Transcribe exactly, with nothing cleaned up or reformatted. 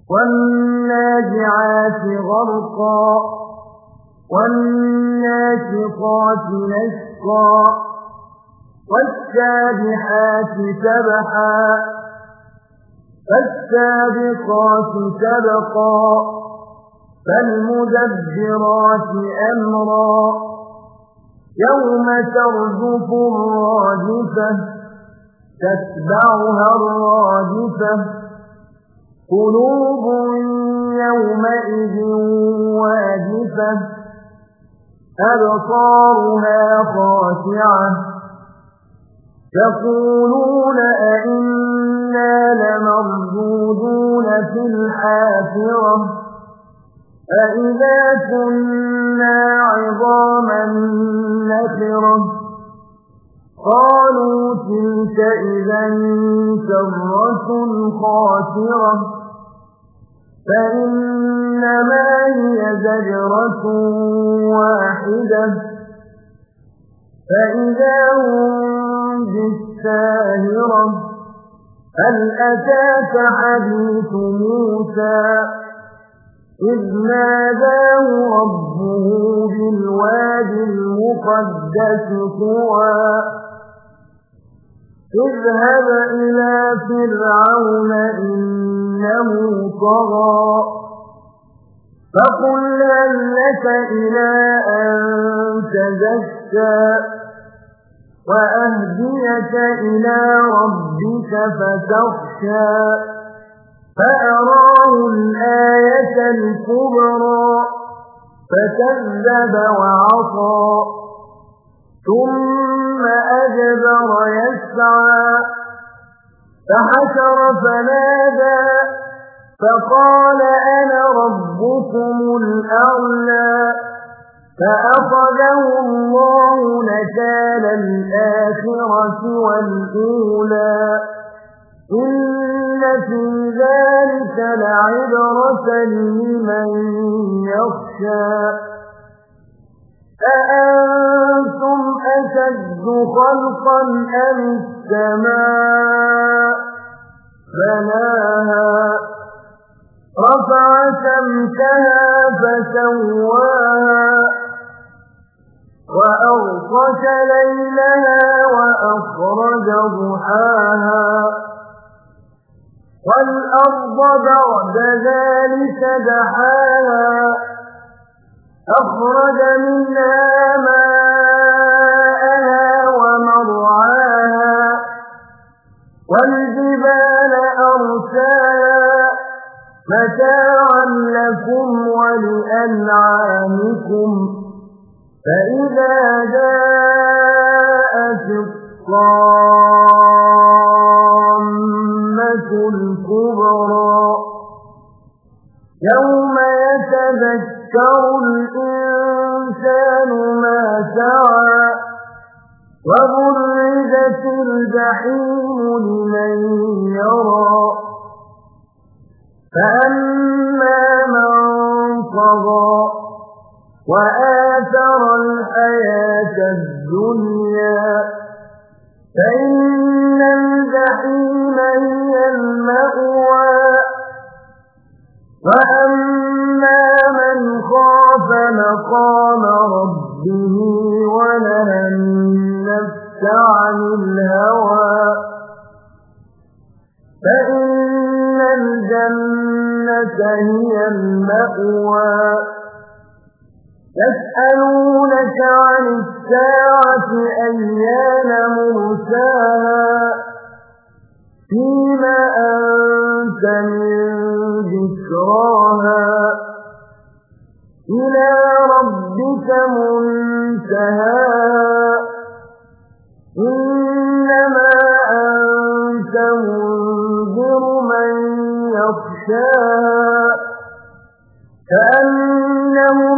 وَالنَّازِعَاتِ غَرْقًا وَالنَّاشِطَاتِ نَشْطًا وَالسَّابِحَاتِ سَبْحًا فَالسَّابِقَاتِ سَبْقًا فَالْمُدَبِّرَاتِ أَمْرًا يَوْمَ تَرْجُفُ الرَّاجِفَةُ تَتْبَعُهَا الرَّادِفَةُ قُلُوبٌ يَوْمَئِذٍ وَاجِفَةٌ أَبْصَارُهَا خَاشِعَةٌ يَقُولُونَ أَإِنَّا لَمَرْدُودُونَ فِي الْحَافِرَةِ أَإِذَا كُنَّا عِظَامًا نَخِرَةً قَالُوا تِلْكَ إِذًا كَرَّةٌ خَاسِرَةٌ فَإِنَّمَا هِيَ زَجْرَةٌ وَاحِدَةٌ فَإِذَا هُم بِالسَّاهِرَةِ هَلْ أَتَاكَ حَدِيثُ مُوسَىٰ إِذْ نَادَاهُ رَبُّهُ بِالْوَادِ الْمُقَدَّسِ طُوًى اذْهَبْ إِلَىٰ فِرْعَوْنَ إِنَّهُ طَغَىٰ فَقُلْ هَل لَّكَ إِلَىٰ أَن تَزَكَّىٰ وَأَهْدِيَكَ إِلَىٰ رَبِّكَ فَتَخْشَىٰ فَأَرَاهُ الْآيَةَ الْكُبْرَىٰ فَكَذَّبَ وَعَصَىٰ ثُمَّ أَدْبَرَ يَسْعَىٰ فَحَشَرَ فَنَادَىٰ فَقَالَ أَنَا رَبُّكُمُ الْأَعْلَىٰ فَأَخَذَهُ اللَّهُ نَكَالَ الْآخِرَةِ وَالْأُولَىٰ إِنَّ فِي ذَلِكَ لَعِبْرَةً لِّمَن يَخْشَىٰ أَأَنتُمْ أَشَدُّ خَلْقًا أَمِ السَّمَاءُ بَنَاهَا رَفَعَ سَمْكَهَا فَسَوَّاهَا وَأَغْطَشَ لَيْلَهَا وَأَخْرَجَ ضُحَاهَا وَالْأَرْضَ بَعْدَ ذَلِكَ دَحَاهَا أَخْرَجَ مِنْهَا مَاءَهَا وَمَرْعَاهَا وَالْجِبَالَ أَرْسَاهَا مَتَاعًا لَّكُمْ وَلِأَنْعَامِكُمْ فَإِذَا جَاءَتِ الطَّامَّةُ الْكُبْرَىٰ يَوْمَ يَتَذَكَّرُ الْإِنسَانُ مَا سَعَىٰ وَبُرِّزَتِ الْجَحِيمُ لِمَن يَرَىٰ فَأَمَّا مَن طَغَىٰ وَآثَرَ الْحَيَاةَ الدُّنْيَا فَإِنَّ الْجَحِيمَ هِيَ الْمَأْوَىٰ وَأَمَّا مَنْ خَافَ مَقَامَ رَبِّهِ وَنَهَى النَّفْسَ عَنِ الْهَوَىٰ فَإِنَّ الْجَنَّةَ هِيَ الْمَأْوَىٰ يَسْأَلُونَكَ عَنِ السَّاعَةِ أَيَّانَ مُرْسَاهَا فِيمَ أَنتَ مِن ذِكْرَاهَا إِلَىٰ رَبِّكَ مُنتَهَاهَا إِنَّمَا أَنتَ مُنذِرُ مَن يَخْشَاهَا كَأَنَّهُمْ